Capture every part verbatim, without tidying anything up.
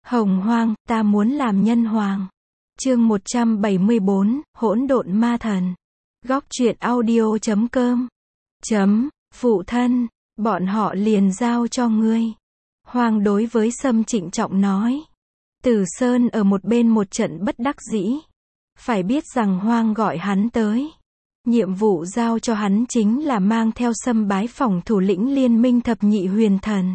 Hồng hoang, ta muốn làm nhân hoàng. Chương một trăm bảy mươi bốn, hỗn độn ma thần. Góc truyện audio chấm com. Chấm, phụ thân, bọn họ liền giao cho ngươi. Hoàng đối với Sâm trịnh trọng nói. Tử Sơn ở một bên một trận bất đắc dĩ. Phải biết rằng Hoang gọi hắn tới. Nhiệm vụ giao cho hắn chính là mang theo Sâm bái phỏng thủ lĩnh liên minh thập nhị huyền thần.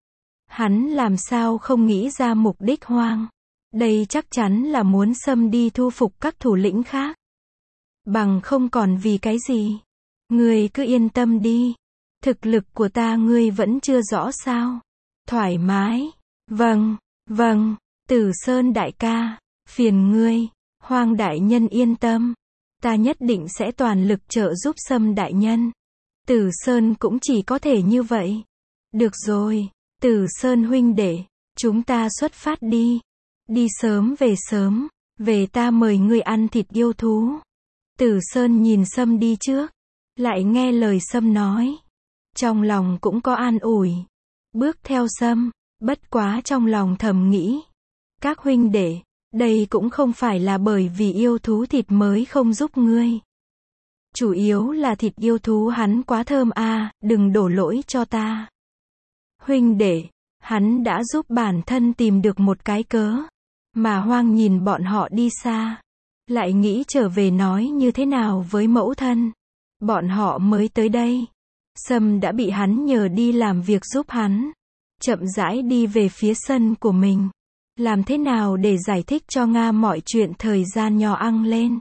Hắn làm sao không nghĩ ra mục đích Hoang. Đây chắc chắn là muốn Sâm đi thu phục các thủ lĩnh khác. Bằng không còn vì cái gì. Ngươi cứ yên tâm đi. Thực lực của ta ngươi vẫn chưa rõ sao. Thoải mái. Vâng, vâng, Tử Sơn đại ca, phiền ngươi. Hoang đại nhân yên tâm. Ta nhất định sẽ toàn lực trợ giúp Sâm đại nhân. Tử Sơn cũng chỉ có thể như vậy. Được rồi, Tử Sơn huynh đệ, chúng ta xuất phát đi. Đi sớm về sớm, về ta mời ngươi ăn thịt yêu thú. Tử Sơn nhìn Sâm đi trước, lại nghe lời Sâm nói. Trong lòng cũng có an ủi. Bước theo Sâm, bất quá trong lòng thầm nghĩ. Các huynh đệ, đây cũng không phải là bởi vì yêu thú thịt mới không giúp ngươi. Chủ yếu là thịt yêu thú hắn quá thơm a, à, đừng đổ lỗi cho ta. Huynh đệ, hắn đã giúp bản thân tìm được một cái cớ. Mà Hoang nhìn bọn họ đi xa, lại nghĩ trở về nói như thế nào với mẫu thân. Bọn họ mới tới đây. Sâm đã bị hắn nhờ đi làm việc giúp hắn. Chậm rãi đi về phía sân của mình. Làm thế nào để giải thích cho Nga mọi chuyện thời gian nhỏ ăn lên.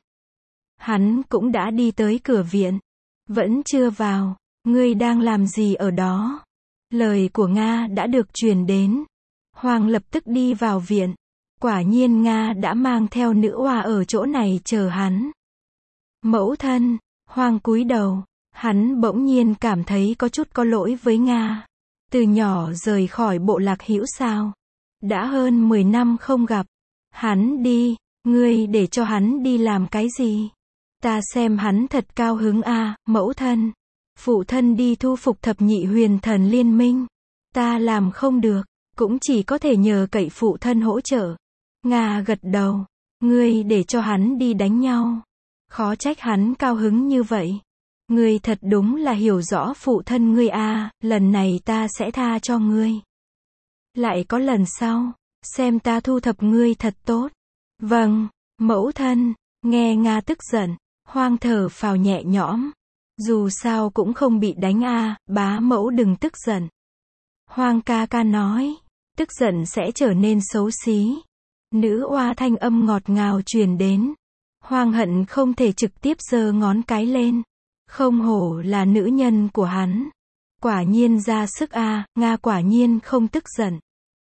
Hắn cũng đã đi tới cửa viện. Vẫn chưa vào. Ngươi đang làm gì ở đó? Lời của Nga đã được truyền đến. Hoàng lập tức đi vào viện. Quả nhiên Nga đã mang theo nữ oa ở chỗ này chờ hắn. Mẫu thân, Hoàng cúi đầu. Hắn bỗng nhiên cảm thấy có chút có lỗi với Nga. Từ nhỏ rời khỏi bộ lạc hữu sao. Đã hơn mười năm không gặp. Hắn đi, ngươi để cho hắn đi làm cái gì? Ta xem hắn thật cao hứng a, à, mẫu thân. Phụ thân đi thu phục thập nhị huyền thần liên minh. Ta làm không được, cũng chỉ có thể nhờ cậy phụ thân hỗ trợ. Nga gật đầu. Ngươi để cho hắn đi đánh nhau. Khó trách hắn cao hứng như vậy. Ngươi thật đúng là hiểu rõ phụ thân ngươi a, à, lần này ta sẽ tha cho ngươi. Lại có lần sau, xem ta thu thập ngươi thật tốt. Vâng, mẫu thân. Nghe Nga tức giận, Hoang thở phào nhẹ nhõm. Dù sao cũng không bị đánh a, à, bá mẫu đừng tức giận. Hoang ca ca nói, tức giận sẽ trở nên xấu xí. Nữ oa thanh âm ngọt ngào truyền đến. Hoang hận không thể trực tiếp giơ ngón cái lên. Không hổ là nữ nhân của hắn. Quả nhiên ra sức a, à, Nga quả nhiên không tức giận.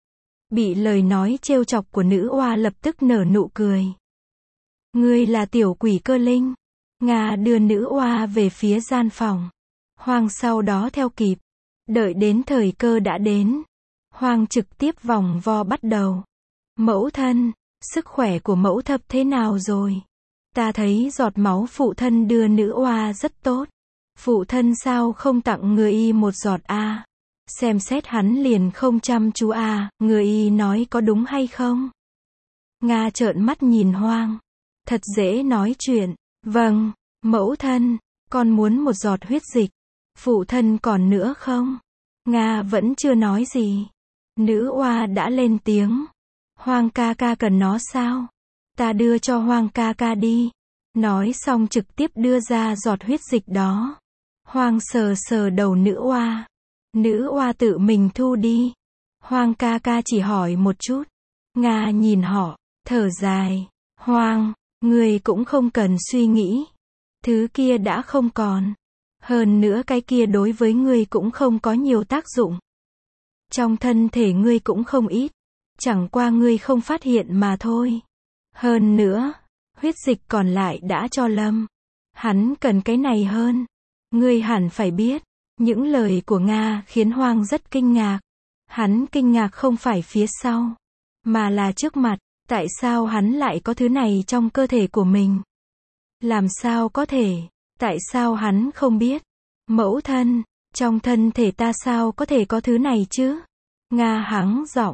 Bị lời nói trêu chọc của nữ oa lập tức nở nụ cười. Ngươi là tiểu quỷ cơ linh. Nga đưa nữ oa về phía gian phòng. Hoang sau đó theo kịp. Đợi đến thời cơ đã đến. Hoang trực tiếp vòng vo bắt đầu. Mẫu thân, sức khỏe của mẫu thập thế nào rồi? Ta thấy giọt máu phụ thân đưa nữ oa rất tốt. Phụ thân sao không tặng người y một giọt a? À? Xem xét hắn liền không chăm chú a, à, người y nói có đúng hay không? Nga trợn mắt nhìn Hoang. Thật dễ nói chuyện. Vâng, mẫu thân, con muốn một giọt huyết dịch. Phụ thân còn nữa không? Nga vẫn chưa nói gì. Nữ oa đã lên tiếng. Hoang ca ca cần nó sao? Ta đưa cho Hoang ca ca đi. Nói xong trực tiếp đưa ra giọt huyết dịch đó. Hoang sờ sờ đầu nữ oa. Nữ oa tự mình thu đi. Hoang ca ca chỉ hỏi một chút. Nga nhìn họ, thở dài. Hoang, ngươi cũng không cần suy nghĩ. Thứ kia đã không còn. Hơn nữa cái kia đối với ngươi cũng không có nhiều tác dụng. Trong thân thể ngươi cũng không ít. Chẳng qua ngươi không phát hiện mà thôi. Hơn nữa, huyết dịch còn lại đã cho Lâm. Hắn cần cái này hơn. Ngươi hẳn phải biết. Những lời của Nga khiến Hoang rất kinh ngạc. Hắn kinh ngạc không phải phía sau, mà là trước mặt. Tại sao hắn lại có thứ này trong cơ thể của mình? Làm sao có thể? Tại sao hắn không biết? Mẫu thân, trong thân thể ta sao có thể có thứ này chứ? Nga hắng giọng.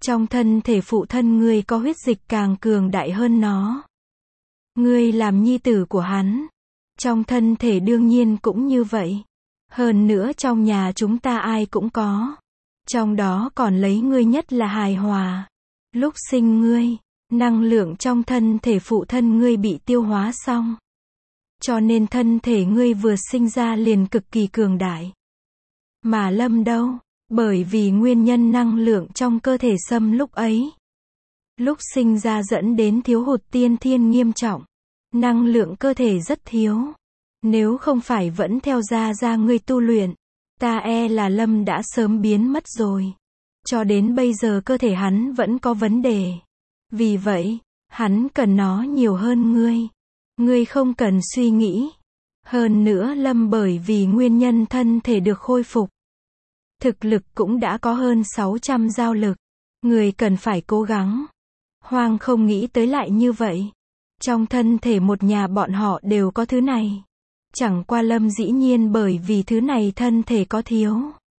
Trong thân thể phụ thân ngươi có huyết dịch càng cường đại hơn nó. Ngươi làm nhi tử của hắn. Trong thân thể đương nhiên cũng như vậy. Hơn nữa trong nhà chúng ta ai cũng có. Trong đó còn lấy ngươi nhất là hài hòa. Lúc sinh ngươi, năng lượng trong thân thể phụ thân ngươi bị tiêu hóa xong. Cho nên thân thể ngươi vừa sinh ra liền cực kỳ cường đại. Mà Lâm đâu? Bởi vì nguyên nhân năng lượng trong cơ thể Sâm lúc ấy. Lúc sinh ra dẫn đến thiếu hụt tiên thiên nghiêm trọng. Năng lượng cơ thể rất thiếu. Nếu không phải vẫn theo gia gia ngươi tu luyện, ta e là Lâm đã sớm biến mất rồi. Cho đến bây giờ cơ thể hắn vẫn có vấn đề. Vì vậy, hắn cần nó nhiều hơn ngươi. Ngươi không cần suy nghĩ. Hơn nữa Lâm bởi vì nguyên nhân thân thể được khôi phục. Thực lực cũng đã có hơn sáu trăm giao lực. Người cần phải cố gắng. Hoang không nghĩ tới lại như vậy. Trong thân thể một nhà bọn họ đều có thứ này. Chẳng qua Lâm dĩ nhiên bởi vì thứ này thân thể có thiếu.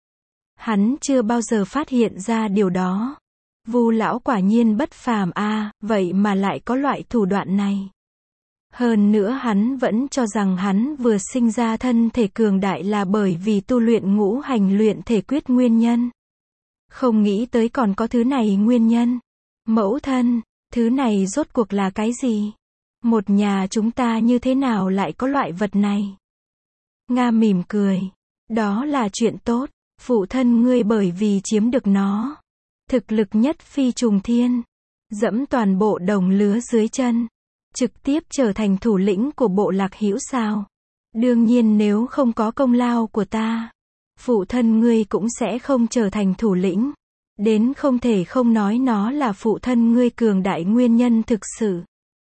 Hắn chưa bao giờ phát hiện ra điều đó. Vu lão quả nhiên bất phàm a, à, vậy mà lại có loại thủ đoạn này. Hơn nữa hắn vẫn cho rằng hắn vừa sinh ra thân thể cường đại là bởi vì tu luyện ngũ hành luyện thể quyết nguyên nhân. Không nghĩ tới còn có thứ này nguyên nhân. Mẫu thân, thứ này rốt cuộc là cái gì? Một nhà chúng ta như thế nào lại có loại vật này? Nga mỉm cười. Đó là chuyện tốt. Phụ thân ngươi bởi vì chiếm được nó. Thực lực nhất phi trùng thiên. Dẫm toàn bộ đồng lứa dưới chân. Trực tiếp trở thành thủ lĩnh của bộ lạc Hữu sao. Đương nhiên nếu không có công lao của ta, phụ thân ngươi cũng sẽ không trở thành thủ lĩnh. Đến không thể không nói nó là phụ thân ngươi cường đại nguyên nhân thực sự.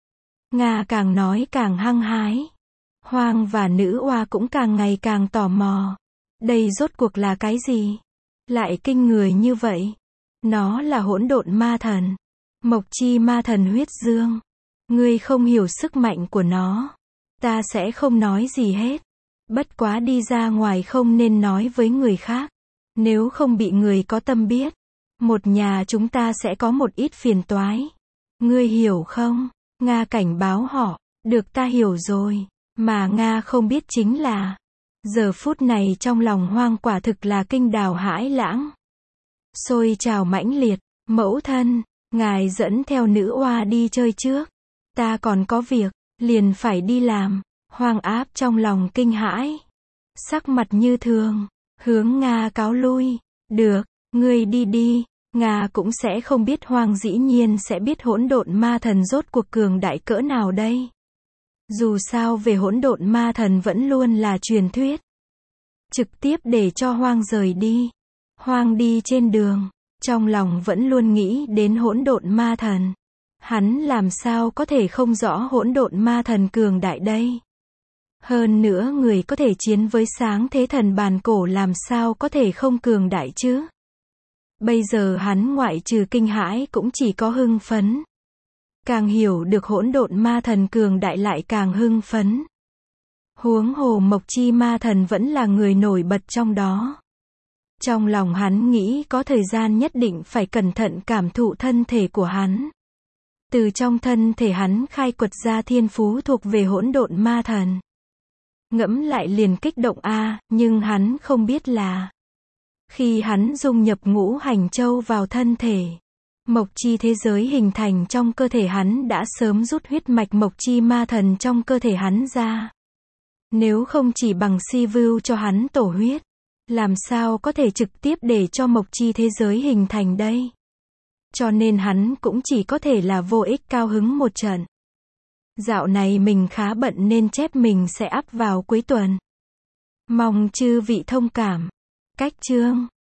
Nga càng nói càng hăng hái. Hoang và nữ oa cũng càng ngày càng tò mò. Đây rốt cuộc là cái gì? Lại kinh người như vậy. Nó là hỗn độn ma thần. Mộc chi ma thần huyết dương. Ngươi không hiểu sức mạnh của nó. Ta sẽ không nói gì hết. Bất quá đi ra ngoài không nên nói với người khác. Nếu không bị người có tâm biết. Một nhà chúng ta sẽ có một ít phiền toái. Ngươi hiểu không? Nga cảnh báo họ. Được, ta hiểu rồi. Mà Nga không biết chính là. Giờ phút này trong lòng Hoang quả thực là kinh đào hãi lãng. Xôi trào mãnh liệt. Mẫu thân, ngài dẫn theo nữ oa đi chơi trước. Ta còn có việc, liền phải đi làm. Hoang áp trong lòng kinh hãi. Sắc mặt như thường, hướng Nga cáo lui. Được, ngươi đi đi. Nga cũng sẽ không biết Hoang dĩ nhiên sẽ biết hỗn độn ma thần rốt cuộc cường đại cỡ nào đây. Dù sao về hỗn độn ma thần vẫn luôn là truyền thuyết. Trực tiếp để cho Hoang rời đi. Hoang đi trên đường, trong lòng vẫn luôn nghĩ đến hỗn độn ma thần. Hắn làm sao có thể không rõ hỗn độn ma thần cường đại đây. Hơn nữa người có thể chiến với sáng thế thần bàn cổ làm sao có thể không cường đại chứ. Bây giờ hắn ngoại trừ kinh hãi cũng chỉ có hưng phấn. Càng hiểu được hỗn độn ma thần cường đại lại càng hưng phấn. Huống hồ Mộc chi ma thần vẫn là người nổi bật trong đó. Trong lòng hắn nghĩ có thời gian nhất định phải cẩn thận cảm thụ thân thể của hắn. Từ trong thân thể hắn khai quật ra thiên phú thuộc về hỗn độn ma thần. Ngẫm lại liền kích động a, nhưng hắn không biết là khi hắn dung nhập ngũ hành châu vào thân thể, Mộc chi thế giới hình thành trong cơ thể hắn đã sớm rút huyết mạch Mộc chi ma thần trong cơ thể hắn ra. Nếu không chỉ bằng si view cho hắn tổ huyết, làm sao có thể trực tiếp để cho Mộc chi thế giới hình thành đây? Cho nên hắn cũng chỉ có thể là vô ích cao hứng một trận. Dạo này mình khá bận nên chép mình sẽ up vào cuối tuần. Mong chư vị thông cảm. Cách chương